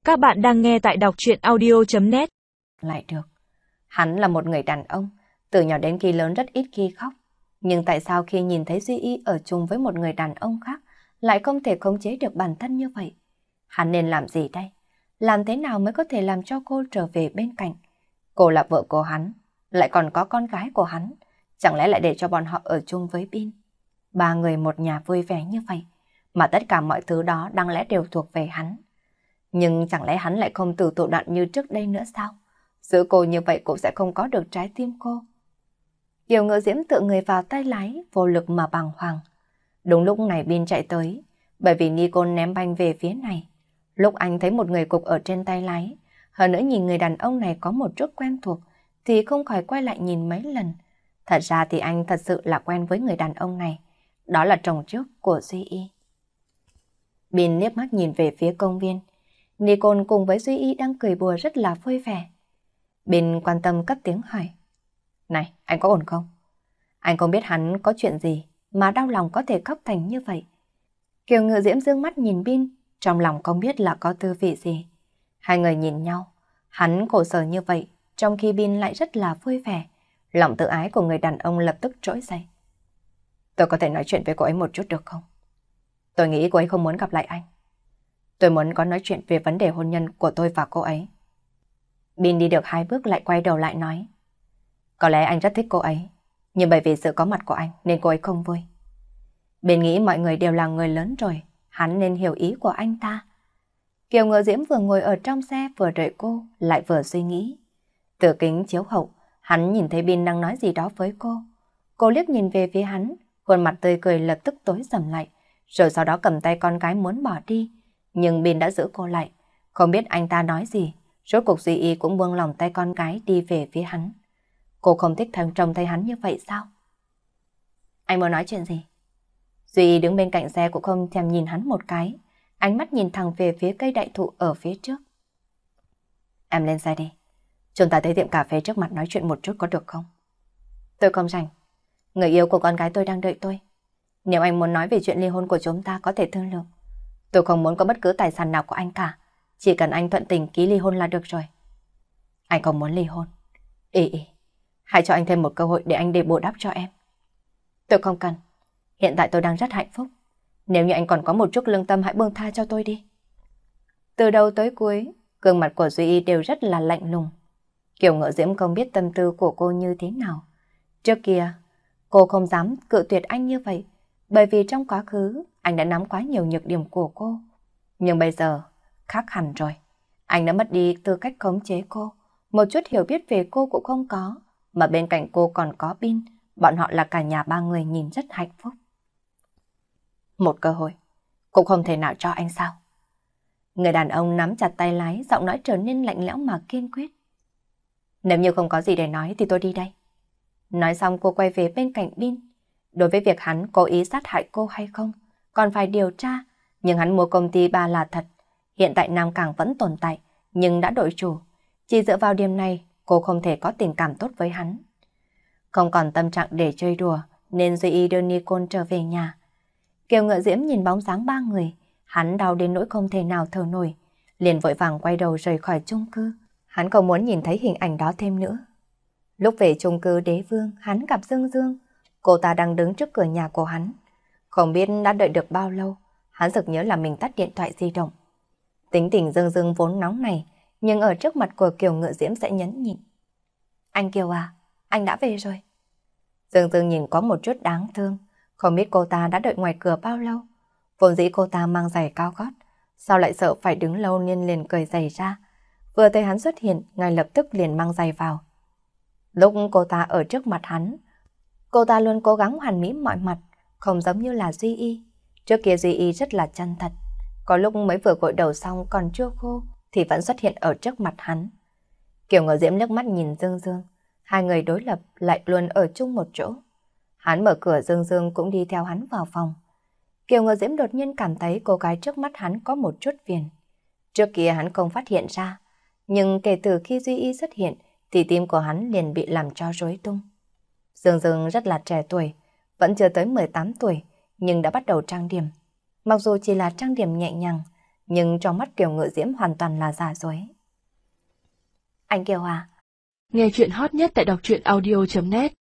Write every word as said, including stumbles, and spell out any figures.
Các bạn đang nghe tại đọc truyện audio chấm net. Lại được. Hắn là một người đàn ông, từ nhỏ đến khi lớn rất ít khi khóc. Nhưng tại sao khi nhìn thấy Duy Y ở chung với một người đàn ông khác, lại không thể khống chế được bản thân như vậy? Hắn nên làm gì đây? Làm thế nào mới có thể làm cho cô trở về bên cạnh? Cô là vợ của hắn, lại còn có con gái của hắn. Chẳng lẽ lại để cho bọn họ ở chung với Bin? Ba người một nhà vui vẻ như vậy, mà tất cả mọi thứ đó đáng lẽ đều thuộc về hắn. Nhưng chẳng lẽ hắn lại không từ thủ đoạn như trước đây nữa sao? Giữ cô như vậy cũng sẽ không có được trái tim cô. Kiều Ngự Diễm tựa người vào tay lái, vô lực mà bàng hoàng. Đúng lúc này Bin chạy tới, bởi vì Nicole ném banh về phía này. Lúc anh thấy một người cục ở trên tay lái, hơn nữa nhìn người đàn ông này có một chút quen thuộc, thì không khỏi quay lại nhìn mấy lần. Thật ra thì anh thật sự là quen với người đàn ông này. Đó là chồng trước của Duy Y. Bin liếc mắt nhìn về phía công viên. Nicole cùng với Duy Y đang cười đùa rất là vui vẻ. Bin quan tâm cất tiếng hỏi. Này, anh có ổn không? Anh không biết hắn có chuyện gì mà đau lòng có thể khóc thành như vậy. Kiều Ngự Diễm dương mắt nhìn Bin, trong lòng không biết là có tư vị gì. Hai người nhìn nhau, hắn khổ sở như vậy, trong khi Bin lại rất là vui vẻ. Lòng tự ái của người đàn ông lập tức trỗi dậy. Tôi có thể nói chuyện với cô ấy một chút được không? Tôi nghĩ cô ấy không muốn gặp lại anh. Tôi muốn có nói chuyện về vấn đề hôn nhân của tôi và cô ấy. Bin đi được hai bước lại quay đầu lại nói. Có lẽ anh rất thích cô ấy, nhưng bởi vì sự có mặt của anh nên cô ấy không vui. Bin nghĩ mọi người đều là người lớn rồi, hắn nên hiểu ý của anh ta. Kiều Ngự Diễm vừa ngồi ở trong xe vừa đợi cô, lại vừa suy nghĩ. Từ kính chiếu hậu, hắn nhìn thấy Bin đang nói gì đó với cô. Cô liếc nhìn về phía hắn, khuôn mặt tươi cười lập tức tối sầm lại, rồi sau đó cầm tay con gái muốn bỏ đi. Nhưng Bin đã giữ cô lại, không biết anh ta nói gì, rốt cuộc Duy Y cũng buông lòng tay con gái đi về phía hắn. Cô không thích thằng chồng thấy hắn như vậy sao? Anh muốn nói chuyện gì? Duy Y đứng bên cạnh xe cũng không thèm nhìn hắn một cái, ánh mắt nhìn thẳng về phía cây đại thụ ở phía trước. Em lên xe đi, chúng ta tới tiệm cà phê trước mặt nói chuyện một chút có được không? Tôi không rảnh, người yêu của con gái tôi đang đợi tôi. Nếu anh muốn nói về chuyện ly hôn của chúng ta có thể thương lượng. Tôi không muốn có bất cứ tài sản nào của anh cả, chỉ cần anh thuận tình ký ly hôn là được rồi. Anh không muốn ly hôn. Ý ý, hãy cho anh thêm một cơ hội để anh để bù đắp cho em. Tôi không cần, hiện tại tôi đang rất hạnh phúc. Nếu như anh còn có một chút lương tâm hãy buông tha cho tôi đi. Từ đầu tới cuối, gương mặt của Duy Y đều rất là lạnh lùng. Kiều Ngự Diễm không biết tâm tư của cô như thế nào. Trước kia, cô không dám cự tuyệt anh như vậy, bởi vì trong quá khứ, anh đã nắm quá nhiều nhược điểm của cô. Nhưng bây giờ, khác hẳn rồi. Anh đã mất đi tư cách khống chế cô. Một chút hiểu biết về cô cũng không có. Mà bên cạnh cô còn có Bin. Bọn họ là cả nhà ba người nhìn rất hạnh phúc. Một cơ hội, cũng không thể nào cho anh sao? Người đàn ông nắm chặt tay lái, giọng nói trở nên lạnh lẽo mà kiên quyết. Nếu như không có gì để nói thì tôi đi đây. Nói xong cô quay về bên cạnh Bin. Đối với việc hắn cố ý sát hại cô hay không, còn phải điều tra. Nhưng hắn mua công ty ba là thật. Hiện tại Nam Cảng vẫn tồn tại, nhưng đã đổi chủ. Chỉ dựa vào điểm này, cô không thể có tình cảm tốt với hắn. Không còn tâm trạng để chơi đùa, nên Duy Y đưa Nicole trở về nhà. Kiều Ngự Diễm nhìn bóng dáng ba người, hắn đau đến nỗi không thể nào thở nổi. Liền vội vàng quay đầu rời khỏi chung cư. Hắn không muốn nhìn thấy hình ảnh đó thêm nữa. Lúc về chung cư Đế Vương, hắn gặp Dương Dương. Cô ta đang đứng trước cửa nhà của hắn. Không biết đã đợi được bao lâu, hắn sực nhớ là mình tắt điện thoại di động. Tính tình Dương Dương vốn nóng này, nhưng ở trước mặt của Kiều Ngự Diễm sẽ nhẫn nhịn. Anh Kiều à, anh đã về rồi. Dương Dương nhìn có một chút đáng thương, không biết cô ta đã đợi ngoài cửa bao lâu. Vốn dĩ cô ta mang giày cao gót, sao lại sợ phải đứng lâu nên liền cởi giày ra. Vừa thấy hắn xuất hiện, ngay lập tức liền mang giày vào. Lúc cô ta ở trước mặt hắn, cô ta luôn cố gắng hoàn mỹ mọi mặt, không giống như là Duy Y. Trước kia Duy Y rất là chân thật, có lúc mới vừa gội đầu xong còn chưa khô thì vẫn xuất hiện ở trước mặt hắn. Kiều Ngự Diễm nước mắt nhìn Dương Dương, hai người đối lập lại luôn ở chung một chỗ. Hắn mở cửa, Dương Dương cũng đi theo hắn vào phòng. Kiều Ngự Diễm đột nhiên cảm thấy cô gái trước mắt hắn có một chút phiền. Trước kia hắn không phát hiện ra, nhưng kể từ khi Duy Y xuất hiện thì tim của hắn liền bị làm cho rối tung. Dương Dương rất là trẻ tuổi, vẫn chưa tới mười tám tuổi, nhưng đã bắt đầu trang điểm. Mặc dù chỉ là trang điểm nhẹ nhàng, nhưng trong mắt Kiều Ngự Diễm hoàn toàn là giả dối. Anh Kiều à? Nghe chuyện hot nhất tại đọc truyện audio chấm net